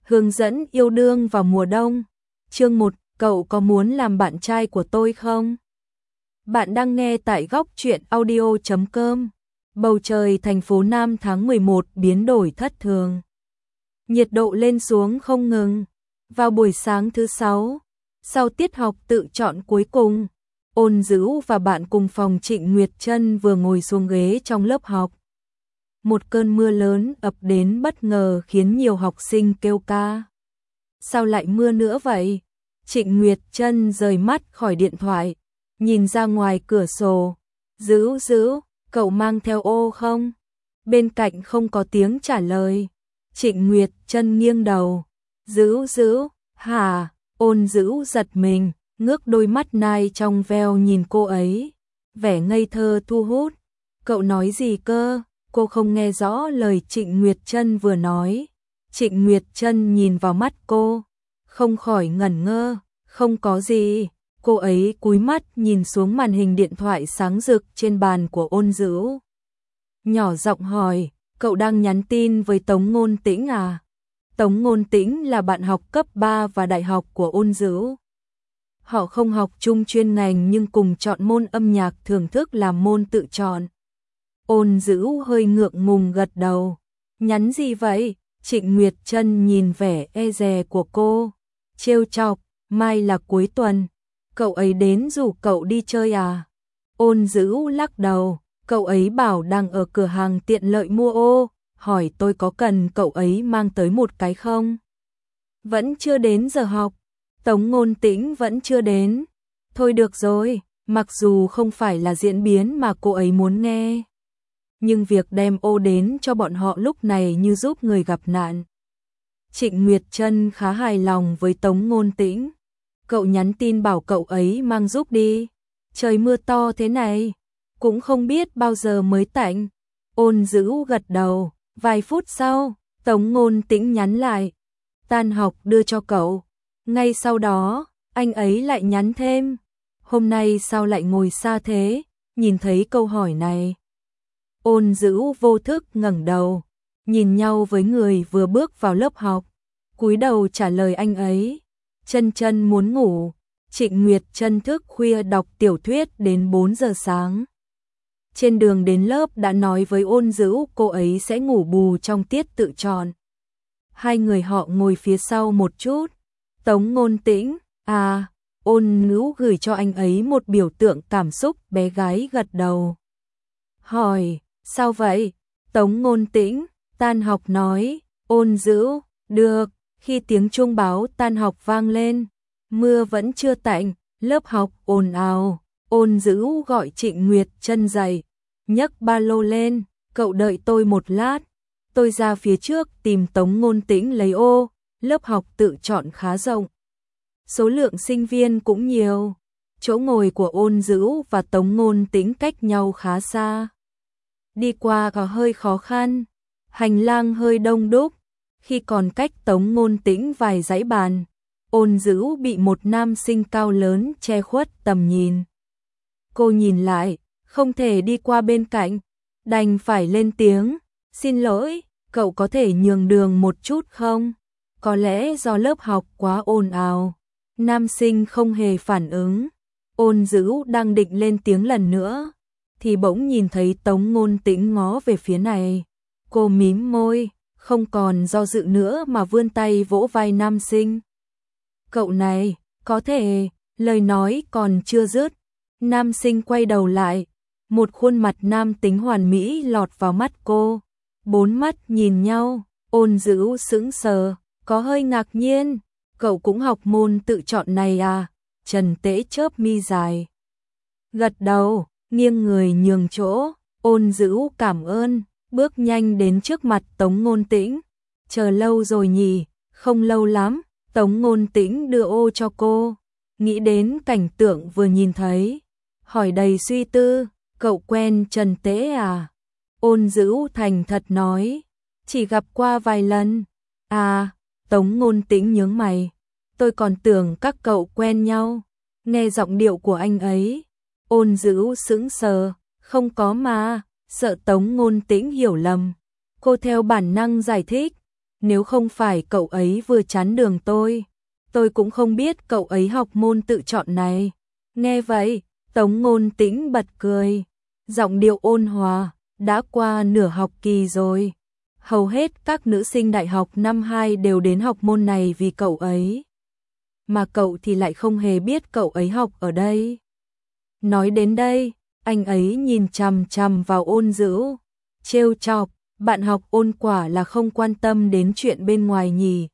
Hướng dẫn yêu đương vào mùa đông. Chương 1, cậu có muốn làm bạn trai của tôi không? Bạn đang nghe tại góc truyện audio.com. Bầu trời thành phố Nam tháng 11 biến đổi thất thường. Nhiệt độ lên xuống không ngừng. Vào buổi sáng thứ 6, sau tiết học tự chọn cuối cùng, Ôn Dữ và bạn cùng phòng Trịnh Nguyệt Trân vừa ngồi xuống ghế trong lớp học. Một cơn mưa lớn ập đến bất ngờ khiến nhiều học sinh kêu ca. Sao lại mưa nữa vậy? Trịnh Nguyệt Trân rời mắt khỏi điện thoại, nhìn ra ngoài cửa sổ. Dữ, cậu mang theo ô không? Bên cạnh không có tiếng trả lời. Trịnh Nguyệt Trân nghiêng đầu. Dữ, hả? Ôn Dữ giật mình, ngước đôi mắt nai trong veo nhìn cô ấy. Vẻ ngây thơ thu hút. Cậu nói gì cơ? Cô không nghe rõ lời Trịnh Nguyệt Trân vừa nói. Trịnh Nguyệt Trân nhìn vào mắt cô, không khỏi ngẩn ngơ. Không có gì. Cô ấy cúi mắt nhìn xuống màn hình điện thoại sáng rực trên bàn của Ôn Dữ. Nhỏ giọng hỏi, cậu đang nhắn tin với Tống Ngôn Tĩnh à? Tống Ngôn Tĩnh là bạn học cấp 3 và đại học của Ôn Dữ. Họ không học chung chuyên ngành nhưng cùng chọn môn âm nhạc thưởng thức làm môn tự chọn. Ôn Dữ hơi ngượng ngùng gật đầu. Nhắn gì vậy? Trịnh Nguyệt Trân nhìn vẻ e dè của cô, trêu chọc, mai là cuối tuần, cậu ấy đến rủ cậu đi chơi à? Ôn Dữ lắc đầu, cậu ấy bảo đang ở cửa hàng tiện lợi mua ô, hỏi tôi có cần cậu ấy mang tới một cái không? Vẫn chưa đến giờ học, Tống Ngôn Tĩnh vẫn chưa đến. Thôi được rồi, mặc dù không phải là diễn biến mà cô ấy muốn nghe, nhưng việc đem ô đến cho bọn họ lúc này như giúp người gặp nạn. Trịnh Nguyệt Trân khá hài lòng với Tống Ngôn Tĩnh. Cậu nhắn tin bảo cậu ấy mang giúp đi. Trời mưa to thế này, cũng không biết bao giờ mới tạnh. Ôn Dữ gật đầu. Vài phút sau, Tống Ngôn Tĩnh nhắn lại. Tan học đưa cho cậu. Ngay sau đó, anh ấy lại nhắn thêm. Hôm nay sao lại ngồi xa thế? Nhìn thấy câu hỏi này, Ôn Dữ vô thức ngẩng đầu, nhìn nhau với người vừa bước vào lớp học, cúi đầu trả lời anh ấy. Trân muốn ngủ. Trịnh Nguyệt Trân thức khuya đọc tiểu thuyết đến 4 giờ sáng. Trên đường đến lớp đã nói với Ôn Dữ cô ấy sẽ ngủ bù trong tiết tự chọn. Hai người họ ngồi phía sau một chút. Tống Ngôn Tĩnh, à, Ôn Dữ gửi cho anh ấy một biểu tượng cảm xúc bé gái gật đầu. Hỏi, sao vậy? Tống Ngôn Tĩnh, tan học nói. Ôn Dữ, được. Khi tiếng chuông báo tan học vang lên, mưa vẫn chưa tạnh, lớp học ồn ào. Ôn Dữ gọi Trịnh Nguyệt Trân dậy, nhấc ba lô lên, cậu đợi tôi một lát. Tôi ra phía trước tìm Tống Ngôn Tĩnh lấy ô, lớp học tự chọn khá rộng. Số lượng sinh viên cũng nhiều, chỗ ngồi của Ôn Dữ và Tống Ngôn Tĩnh cách nhau khá xa. Đi qua có hơi khó khăn, hành lang hơi đông đúc. Khi còn cách Tống Ngôn Tĩnh vài dãy bàn, Ôn Dữ bị một nam sinh cao lớn che khuất tầm nhìn. Cô nhìn lại, không thể đi qua bên cạnh, đành phải lên tiếng. Xin lỗi, cậu có thể nhường đường một chút không? Có lẽ do lớp học quá ồn ào. Nam sinh không hề phản ứng. Ôn Dữ đang định lên tiếng lần nữa, thì bỗng nhìn thấy Tống Ngôn Tĩnh ngó về phía này. Cô mím môi, không còn do dự nữa mà vươn tay vỗ vai nam sinh. Cậu này, có thể, lời nói còn chưa dứt. Nam sinh quay đầu lại, một khuôn mặt nam tính hoàn mỹ lọt vào mắt cô. Bốn mắt nhìn nhau, Ôn Dữ sững sờ, có hơi ngạc nhiên. Cậu cũng học môn tự chọn này à? Trần Tễ chớp mi dài, gật đầu, nghiêng người nhường chỗ. Ôn Dữ cảm ơn, bước nhanh đến trước mặt Tống Ngôn Tĩnh. Chờ lâu rồi nhỉ? Không lâu lắm. Tống Ngôn Tĩnh đưa ô cho cô, nghĩ đến cảnh tượng vừa nhìn thấy, hỏi đầy suy tư. Cậu quen Trần Tễ à? Ôn Dữ thành thật nói, chỉ gặp qua vài lần. À, Tống Ngôn Tĩnh nhướng mày, tôi còn tưởng các cậu quen nhau. Nghe giọng điệu của anh ấy, Ôn Dữ sững sờ, không có mà. Sợ Tống Ngôn Tĩnh hiểu lầm, cô theo bản năng giải thích. nếu không phải cậu ấy vừa chắn đường tôi cũng không biết cậu ấy học môn tự chọn này. Nghe vậy, Tống Ngôn Tĩnh bật cười, giọng điệu ôn hòa, đã qua nửa học kỳ rồi. Hầu hết các nữ sinh đại học năm 2 đều đến học môn này vì cậu ấy. Mà cậu thì lại không hề biết cậu ấy học ở đây. Nói đến đây, anh ấy nhìn chằm chằm vào Ôn Dữ, trêu chọc, bạn học Ôn quả là không quan tâm đến chuyện bên ngoài nhỉ.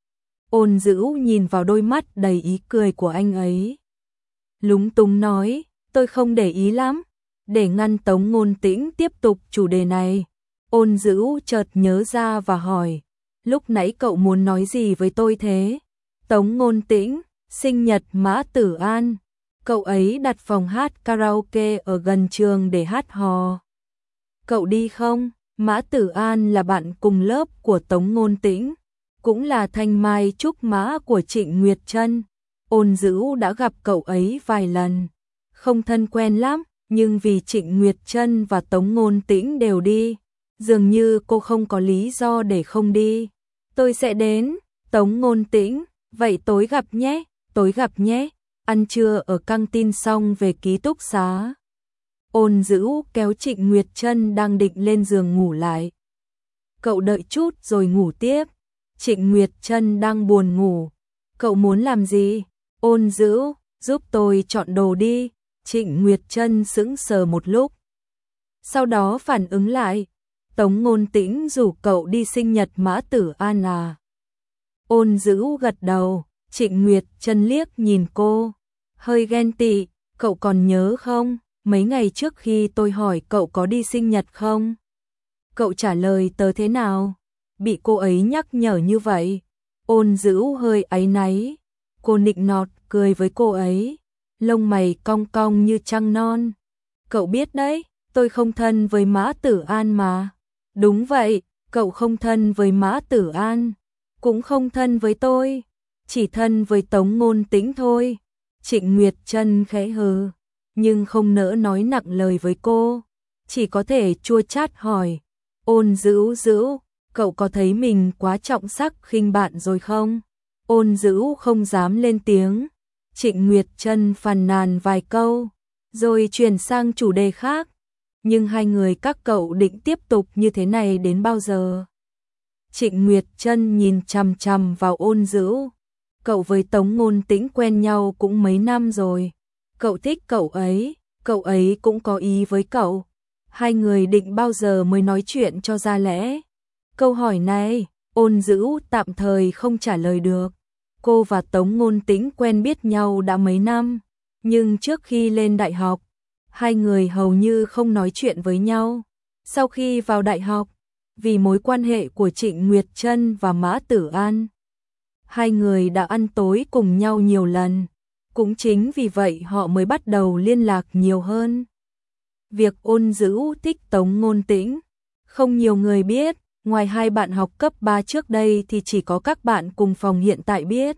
Ôn Dữ nhìn vào đôi mắt đầy ý cười của anh ấy, lúng túng nói, tôi không để ý lắm. Để ngăn Tống Ngôn Tĩnh tiếp tục chủ đề này, Ôn Dữ chợt nhớ ra và hỏi, lúc nãy cậu muốn nói gì với tôi thế? Tống Ngôn Tĩnh, sinh nhật Mã Tử An, cậu ấy đặt phòng hát karaoke ở gần trường để hát hò. Cậu đi không? Mã Tử An là bạn cùng lớp của Tống Ngôn Tĩnh, cũng là thanh mai trúc mã của Trịnh Nguyệt Trân. Ôn Dữ đã gặp cậu ấy vài lần, không thân quen lắm, nhưng vì Trịnh Nguyệt Trân và Tống Ngôn Tĩnh đều đi, dường như cô không có lý do để không đi. Tôi sẽ đến. Tống Ngôn Tĩnh, vậy tối gặp nhé, ăn trưa ở căng tin xong về ký túc xá. Ôn Dữ kéo Trịnh Nguyệt Trân đang định lên giường ngủ lại. Cậu đợi chút rồi ngủ tiếp. Trịnh Nguyệt Trân đang buồn ngủ. Cậu muốn làm gì? Ôn Dữ, giúp tôi chọn đồ đi. Trịnh Nguyệt Trân sững sờ một lúc, sau đó phản ứng lại, Tống Ngôn Tĩnh rủ cậu đi sinh nhật Mã Tử An à? Ôn Dữ gật đầu. Trịnh Nguyệt Trân liếc nhìn cô, hơi ghen tị, cậu còn nhớ không? Mấy ngày trước khi tôi hỏi cậu có đi sinh nhật không? Cậu trả lời tớ thế nào? Bị cô ấy nhắc nhở như vậy. Ôn Dữ hơi áy náy. Cô nịnh nọt cười với cô ấy, lông mày cong cong như trăng non. Cậu biết đấy, tôi không thân với Mã Tử An mà. Đúng vậy, cậu không thân với Mã Tử An, cũng không thân với tôi, chỉ thân với Tống Ngôn Tĩnh thôi. Trịnh Nguyệt Trân khẽ hừ, nhưng không nỡ nói nặng lời với cô, chỉ có thể chua chát hỏi, Ôn Dữ, cậu có thấy mình quá trọng sắc khinh bạn rồi không? Ôn Dữ không dám lên tiếng. Trịnh Nguyệt Trân phàn nàn vài câu, rồi chuyển sang chủ đề khác. Nhưng hai người các cậu định tiếp tục như thế này đến bao giờ? Trịnh Nguyệt Trân nhìn chằm chằm vào Ôn Dữ. Cậu với Tống Ngôn Tĩnh quen nhau cũng mấy năm rồi. Cậu thích cậu ấy cũng có ý với cậu. Hai người định bao giờ mới nói chuyện cho ra lẽ? Câu hỏi này, Ôn Dữ tạm thời không trả lời được. Cô và Tống Ngôn Tĩnh quen biết nhau đã mấy năm, nhưng trước khi lên đại học, hai người hầu như không nói chuyện với nhau. Sau khi vào đại học, vì mối quan hệ của Trịnh Nguyệt Trân và Mã Tử An, hai người đã ăn tối cùng nhau nhiều lần. Cũng chính vì vậy họ mới bắt đầu liên lạc nhiều hơn. Việc Ôn Dữ thích Tống Ngôn Tĩnh, không nhiều người biết. Ngoài hai bạn học cấp 3 trước đây thì chỉ có các bạn cùng phòng hiện tại biết.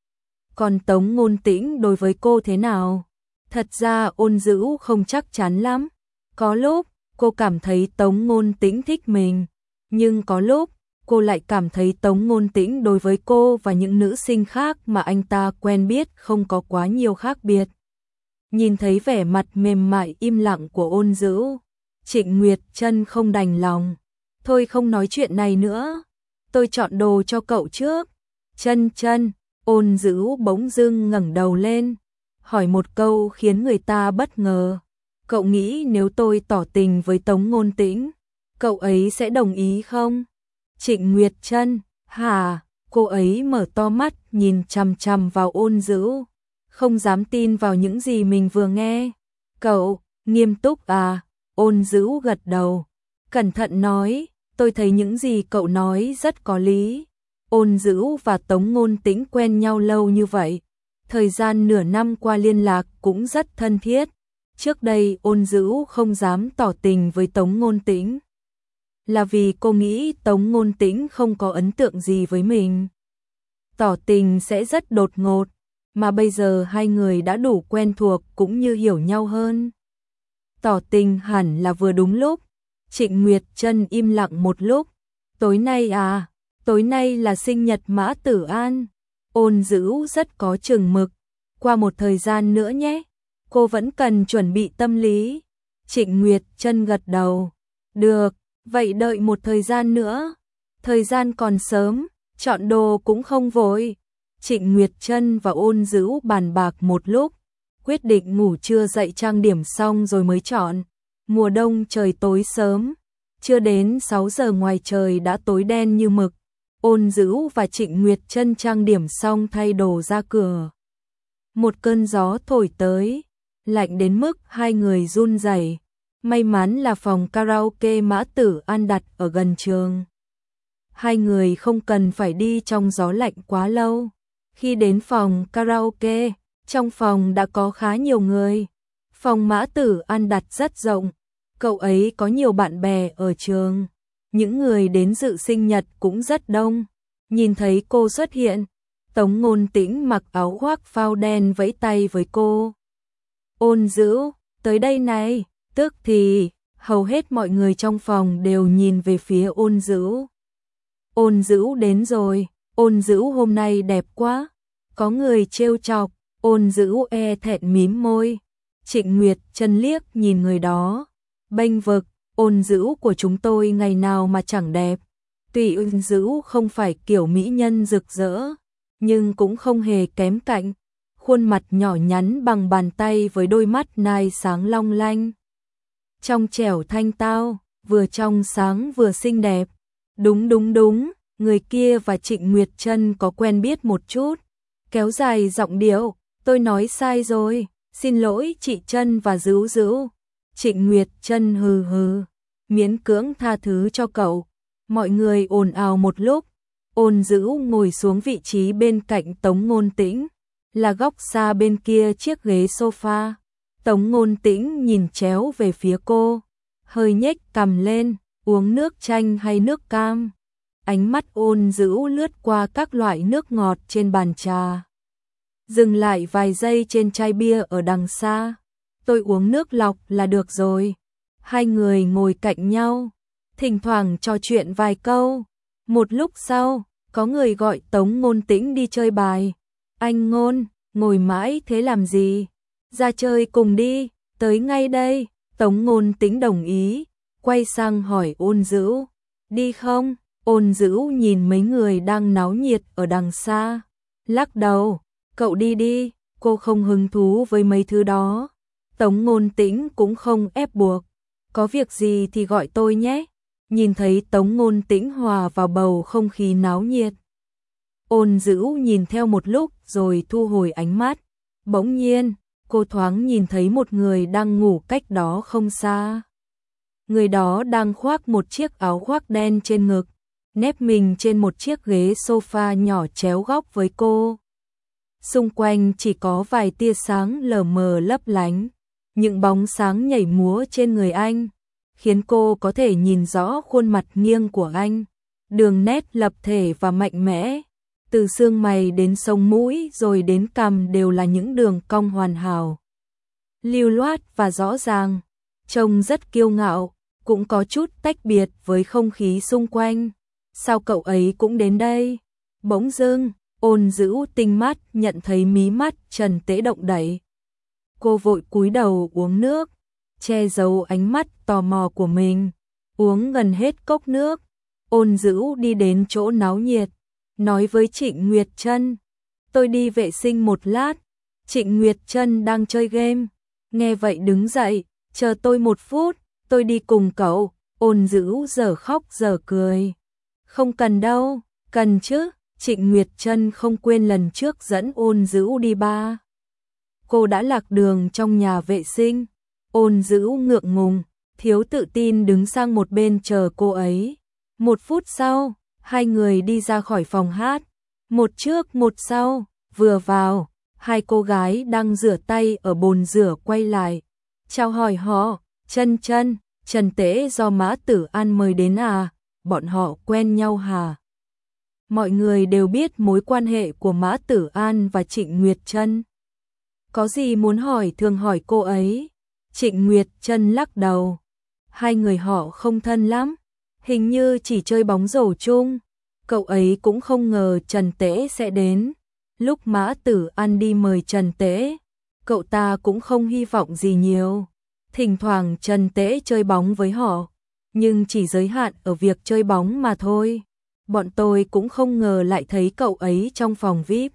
Còn Tống Ngôn Tĩnh đối với cô thế nào? Thật ra Ôn Dữ không chắc chắn lắm. Có lúc cô cảm thấy Tống Ngôn Tĩnh thích mình, nhưng có lúc cô lại cảm thấy Tống Ngôn Tĩnh đối với cô và những nữ sinh khác mà anh ta quen biết không có quá nhiều khác biệt. Nhìn thấy vẻ mặt mềm mại im lặng của Ôn Dữ, Trịnh Nguyệt Trân không đành lòng. Thôi không nói chuyện này nữa, tôi chọn đồ cho cậu trước. Trân, Ôn Dữ bỗng dưng ngẩng đầu lên, hỏi một câu khiến người ta bất ngờ. Cậu nghĩ nếu tôi tỏ tình với Tống Ngôn Tĩnh, cậu ấy sẽ đồng ý không? Trịnh Nguyệt Trân, hả? Cô ấy mở to mắt nhìn chằm chằm vào Ôn Dữ, không dám tin vào những gì mình vừa nghe. Cậu, nghiêm túc à? Ôn Dữ gật đầu, cẩn thận nói, tôi thấy những gì cậu nói rất có lý. Ôn Dữ và Tống Ngôn Tĩnh quen nhau lâu như vậy, thời gian nửa năm qua liên lạc cũng rất thân thiết. Trước đây Ôn Dữ không dám tỏ tình với Tống Ngôn Tĩnh, là vì cô nghĩ Tống Ngôn Tĩnh không có ấn tượng gì với mình. Tỏ tình sẽ rất đột ngột, mà bây giờ hai người đã đủ quen thuộc cũng như hiểu nhau hơn. Tỏ tình hẳn là vừa đúng lúc. Trịnh Nguyệt Trân im lặng một lúc. Tối nay à? tối nay là sinh nhật Mã Tử An. Ôn Dữ rất có chừng mực, qua một thời gian nữa nhé, cô vẫn cần chuẩn bị tâm lý. Trịnh Nguyệt Chân gật đầu, được, vậy đợi một thời gian nữa, thời gian còn sớm, chọn đồ cũng không vội. Trịnh Nguyệt Chân và Ôn Dữ bàn bạc một lúc, quyết định ngủ trưa dậy trang điểm xong rồi mới chọn. Mùa đông trời tối sớm, chưa đến 6 giờ ngoài trời đã tối đen như mực. Ôn Dữ và Trịnh Nguyệt Chân trang điểm xong thay đồ ra cửa. Một cơn gió thổi tới, lạnh đến mức hai người run rẩy. May mắn là phòng karaoke Mã Tử An đặt ở gần trường. Hai người không cần phải đi trong gió lạnh quá lâu. Khi đến phòng karaoke, trong phòng đã có khá nhiều người. Phòng Mã Tử An đặt rất rộng, cậu ấy có nhiều bạn bè ở trường. Những người đến dự sinh nhật cũng rất đông. Nhìn thấy cô xuất hiện, Tống Ngôn Tĩnh mặc áo khoác phao đen vẫy tay với cô. Ôn Dữ, tới đây này, tức thì, hầu hết mọi người trong phòng đều nhìn về phía Ôn Dữ. Ôn Dữ đến rồi, Ôn Dữ hôm nay đẹp quá. Có người trêu chọc, Ôn Dữ e thẹn mím môi. Trịnh Nguyệt Chân liếc nhìn người đó, bênh vực, Ôn Dữ của chúng tôi ngày nào mà chẳng đẹp. Tuy Ôn Dữ không phải kiểu mỹ nhân rực rỡ, nhưng cũng không hề kém cạnh. Khuôn mặt nhỏ nhắn bằng bàn tay với đôi mắt nai sáng long lanh. Trong trẻo thanh tao, vừa trong sáng vừa xinh đẹp. Đúng, người kia và Trịnh Nguyệt Chân có quen biết một chút. Kéo dài giọng điệu, tôi nói sai rồi, xin lỗi chị Chân và Dữ Dữ. Trịnh Nguyệt Chân hừ, miễn cưỡng tha thứ cho cậu. Mọi người ồn ào một lúc, Ôn Dữ ngồi xuống vị trí bên cạnh Tống Ngôn Tĩnh, là góc xa bên kia chiếc ghế sofa. Tống Ngôn Tĩnh nhìn chéo về phía cô, hơi nhếch cằm lên, uống nước chanh hay nước cam. Ánh mắt Ôn Dữ lướt qua các loại nước ngọt trên bàn trà, dừng lại vài giây trên chai bia ở đằng xa. Tôi uống nước lọc là được rồi. Hai người ngồi cạnh nhau, thỉnh thoảng trò chuyện vài câu. Một lúc sau, có người gọi Tống Ngôn Tĩnh đi chơi bài. Anh Ngôn, ngồi mãi thế làm gì? Ra chơi cùng đi, tới ngay đây. Tống Ngôn Tĩnh đồng ý, quay sang hỏi Ôn Dữ, đi không? Ôn Dữ nhìn mấy người đang náo nhiệt ở đằng xa, lắc đầu, cậu đi đi, cô không hứng thú với mấy thứ đó. Tống Ngôn Tĩnh cũng không ép buộc, có việc gì thì gọi tôi nhé. Nhìn thấy Tống Ngôn Tĩnh hòa vào bầu không khí náo nhiệt, Ôn Dữ nhìn theo một lúc rồi thu hồi ánh mắt. Bỗng nhiên, cô thoáng nhìn thấy một người đang ngủ cách đó không xa. Người đó đang khoác một chiếc áo khoác đen trên ngực, nép mình trên một chiếc ghế sofa nhỏ chéo góc với cô. Xung quanh chỉ có vài tia sáng lờ mờ lấp lánh, những bóng sáng nhảy múa trên người anh, khiến cô có thể nhìn rõ khuôn mặt nghiêng của anh, đường nét lập thể và mạnh mẽ, từ xương mày đến sống mũi rồi đến cằm đều là những đường cong hoàn hảo, lưu loát và rõ ràng, trông rất kiêu ngạo, cũng có chút tách biệt với không khí xung quanh. Sao cậu ấy cũng đến đây? Bỗng dưng, Ôn Dữ tinh mắt nhận thấy mí mắt Trần Tế động đậy. Cô vội cúi đầu uống nước, che giấu ánh mắt tò mò của mình, uống gần hết cốc nước. Ôn Dữ đi đến chỗ náo nhiệt, nói với Trịnh Nguyệt Chân, tôi đi vệ sinh một lát. Trịnh Nguyệt Chân đang chơi game, nghe vậy đứng dậy, chờ tôi một phút, tôi đi cùng cậu. Ôn Dữ giờ khóc giờ cười, không cần đâu, cần chứ. Trịnh Nguyệt Chân không quên lần trước dẫn Ôn Dữ đi ba. Cô đã lạc đường trong nhà vệ sinh. Ôn Dữ ngượng ngùng, thiếu tự tin đứng sang một bên chờ cô ấy. Một phút sau, hai người đi ra khỏi phòng hát. Một trước một sau, vừa vào, hai cô gái đang rửa tay ở bồn rửa quay lại. Chào hỏi họ, Chân Chân, Trần Tế do Mã Tử An mời đến à, bọn họ quen nhau hả? Mọi người đều biết mối quan hệ của Mã Tử An và Trịnh Nguyệt Chân. Có gì muốn hỏi thường hỏi cô ấy. Trịnh Nguyệt Chân lắc đầu. Hai người họ không thân lắm, hình như chỉ chơi bóng rổ chung. Cậu ấy cũng không ngờ Trần Tễ sẽ đến. Lúc Mã Tử An đi mời Trần Tễ, cậu ta cũng không hy vọng gì nhiều. Thỉnh thoảng Trần Tễ chơi bóng với họ, nhưng chỉ giới hạn ở việc chơi bóng mà thôi. Bọn tôi cũng không ngờ lại thấy cậu ấy trong phòng VIP.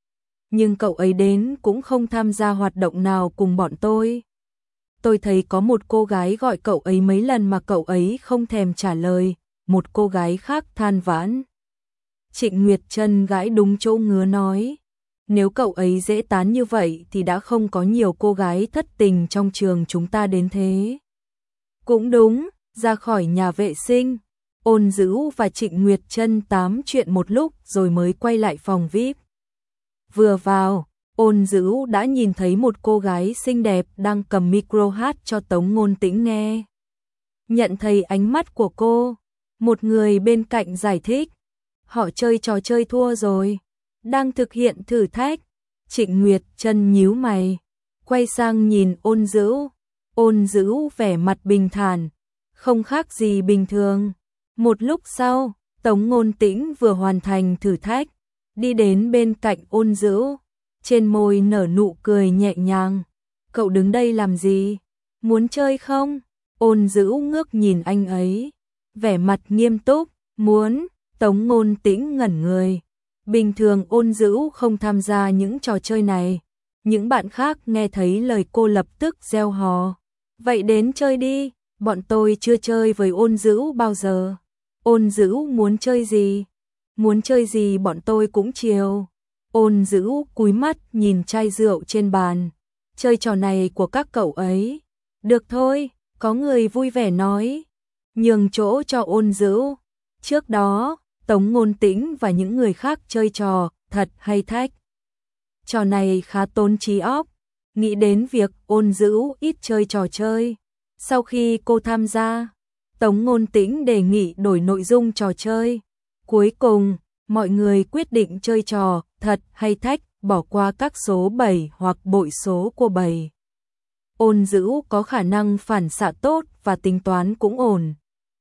Nhưng cậu ấy đến cũng không tham gia hoạt động nào cùng bọn tôi. Tôi thấy có một cô gái gọi cậu ấy mấy lần mà cậu ấy không thèm trả lời, một cô gái khác than vãn. Trịnh Nguyệt Trân gãi đúng chỗ ngứa nói, nếu cậu ấy dễ tán như vậy thì đã không có nhiều cô gái thất tình trong trường chúng ta đến thế. Cũng đúng, ra khỏi nhà vệ sinh, Ôn Dữ và Trịnh Nguyệt Trân tám chuyện một lúc rồi mới quay lại phòng VIP. Vừa vào, Ôn Dữ đã nhìn thấy một cô gái xinh đẹp đang cầm micro hát cho Tống Ngôn Tĩnh nghe. Nhận thấy ánh mắt của cô, một người bên cạnh giải thích, họ chơi trò chơi thua rồi, đang thực hiện thử thách. Trịnh Nguyệt Trân nhíu mày, quay sang nhìn Ôn Dữ. Ôn Dữ vẻ mặt bình thản, không khác gì bình thường. Một lúc sau, Tống Ngôn Tĩnh vừa hoàn thành thử thách, đi đến bên cạnh Ôn Dữ, trên môi nở nụ cười nhẹ nhàng. Cậu đứng đây làm gì? Muốn chơi không? Ôn Dữ ngước nhìn anh ấy, vẻ mặt nghiêm túc. Muốn. Tống Ngôn Tĩnh ngẩn người. Bình thường Ôn Dữ không tham gia những trò chơi này. Những bạn khác nghe thấy lời cô lập tức reo hò. Vậy đến chơi đi, bọn tôi chưa chơi với Ôn Dữ bao giờ. Ôn Dữ muốn chơi gì? Muốn chơi gì bọn tôi cũng chiều. Ôn Dữ cúi mắt nhìn chai rượu trên bàn. Chơi trò này của các cậu ấy. Được thôi, có người vui vẻ nói. Nhường chỗ cho Ôn Dữ. Trước đó, Tống Ngôn Tĩnh và những người khác chơi trò thật hay thách. Trò này khá tốn trí óc. Nghĩ đến việc Ôn Dữ ít chơi trò chơi. Sau khi cô tham gia, Tống Ngôn Tĩnh đề nghị đổi nội dung trò chơi. Cuối cùng, mọi người quyết định chơi trò thật hay thách, bỏ qua các số 7 hoặc bội số của 7. Ôn Dữ có khả năng phản xạ tốt và tính toán cũng ổn.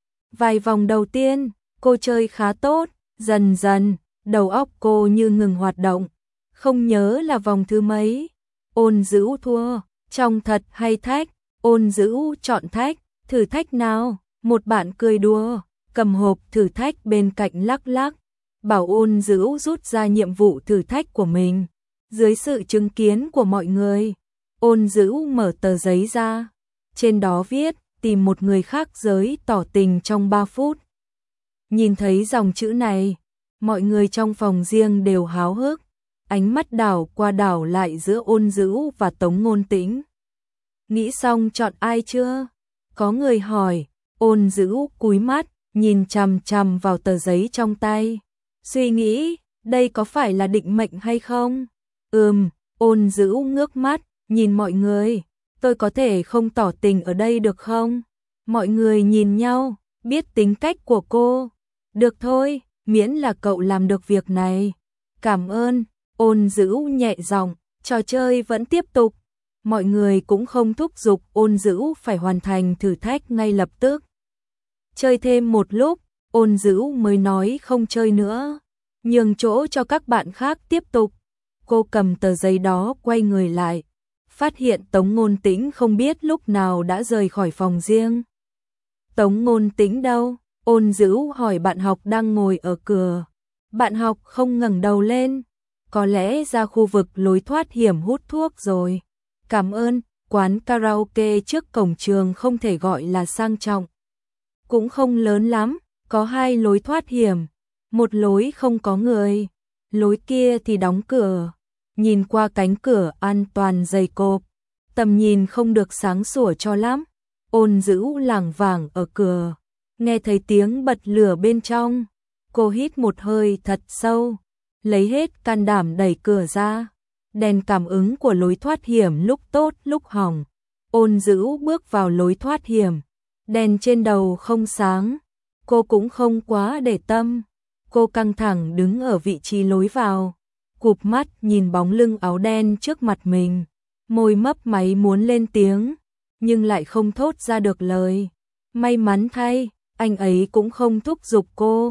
Vài vòng đầu tiên, cô chơi khá tốt, dần dần, đầu óc cô như ngừng hoạt động. Không nhớ là vòng thứ mấy. Ôn Dữ thua, trong thật hay thách, Ôn Dữ chọn thách, thử thách nào? Một bạn cười đùa, cầm hộp thử thách bên cạnh lắc lắc, bảo Ôn Dữ rút ra nhiệm vụ thử thách của mình. Dưới sự chứng kiến của mọi người, Ôn Dữ mở tờ giấy ra, trên đó viết tìm một người khác giới tỏ tình trong 3 phút. Nhìn thấy dòng chữ này, mọi người trong phòng riêng đều háo hức, ánh mắt đảo qua đảo lại giữa Ôn Dữ và Tống Ngôn Tĩnh. Nghĩ xong chọn ai chưa? Có người hỏi. Ôn Dữ cúi mắt, nhìn chằm chằm vào tờ giấy trong tay. Suy nghĩ, đây có phải là định mệnh hay không? Ôn Dữ ngước mắt, nhìn mọi người. Tôi có thể không tỏ tình ở đây được không? Mọi người nhìn nhau, biết tính cách của cô. Được thôi, miễn là cậu làm được việc này. Cảm ơn. Ôn Dữ nhẹ giọng, trò chơi vẫn tiếp tục. Mọi người cũng không thúc giục Ôn Dữ phải hoàn thành thử thách ngay lập tức. Chơi thêm một lúc, Ôn Dữ mới nói không chơi nữa, nhường chỗ cho các bạn khác tiếp tục. Cô cầm tờ giấy đó quay người lại, phát hiện Tống Ngôn Tĩnh không biết lúc nào đã rời khỏi phòng riêng. Tống Ngôn Tĩnh đâu? Ôn Dữ hỏi bạn học đang ngồi ở cửa. Bạn học không ngẩng đầu lên, có lẽ ra khu vực lối thoát hiểm hút thuốc rồi. Cảm ơn, quán karaoke trước cổng trường không thể gọi là sang trọng. Cũng không lớn lắm, có 2 lối thoát hiểm, một lối không có người, lối kia thì đóng cửa. Nhìn qua cánh cửa an toàn dày cộp, tầm nhìn không được sáng sủa cho lắm. Ôn Dữ lảng vảng ở cửa, nghe thấy tiếng bật lửa bên trong. Cô hít một hơi thật sâu, lấy hết can đảm đẩy cửa ra. Đèn cảm ứng của lối thoát hiểm lúc tốt lúc hỏng. Ôn Dữ bước vào lối thoát hiểm, đèn trên đầu không sáng. Cô cũng không quá để tâm. Cô căng thẳng đứng ở vị trí lối vào, cụp mắt nhìn bóng lưng áo đen trước mặt mình. Môi mấp máy muốn lên tiếng, nhưng lại không thốt ra được lời. May mắn thay, anh ấy cũng không thúc giục cô.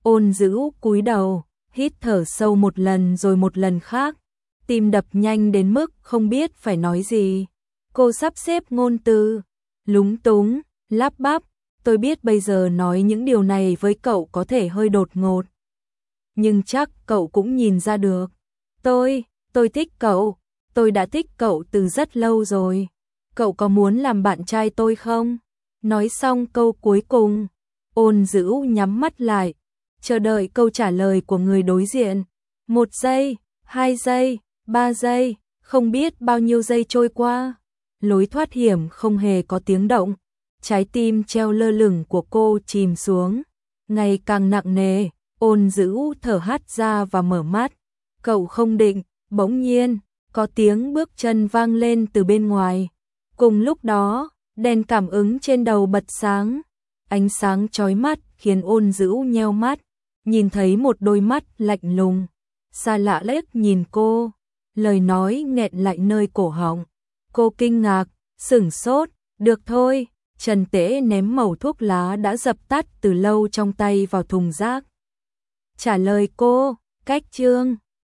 Ôn Dữ cúi đầu, hít thở sâu một lần rồi một lần khác, tim đập nhanh đến mức không biết phải nói gì. Cô sắp xếp ngôn từ, lúng túng, lắp bắp, tôi biết bây giờ nói những điều này với cậu có thể hơi đột ngột. Nhưng chắc cậu cũng nhìn ra được. Tôi thích cậu, tôi đã thích cậu từ rất lâu rồi. Cậu có muốn làm bạn trai tôi không? Nói xong câu cuối cùng, Ôn Dữ nhắm mắt lại, chờ đợi câu trả lời của người đối diện. 1 giây, 2 giây, 3 giây, không biết bao nhiêu giây trôi qua. Lối thoát hiểm không hề có tiếng động. Trái tim treo lơ lửng của cô chìm xuống, ngày càng nặng nề. Ôn Dữ thở hắt ra và mở mắt. Cậu không định, bỗng nhiên, có tiếng bước chân vang lên từ bên ngoài. Cùng lúc đó, đèn cảm ứng trên đầu bật sáng. Ánh sáng chói mắt khiến Ôn Dữ nheo mắt, nhìn thấy một đôi mắt lạnh lùng, xa lạ liếc nhìn cô, lời nói nghẹn lại nơi cổ họng. Cô kinh ngạc, sửng sốt, được thôi, Trần Tễ ném mẩu thuốc lá đã dập tắt từ lâu trong tay vào thùng rác. Trả lời cô, cách chương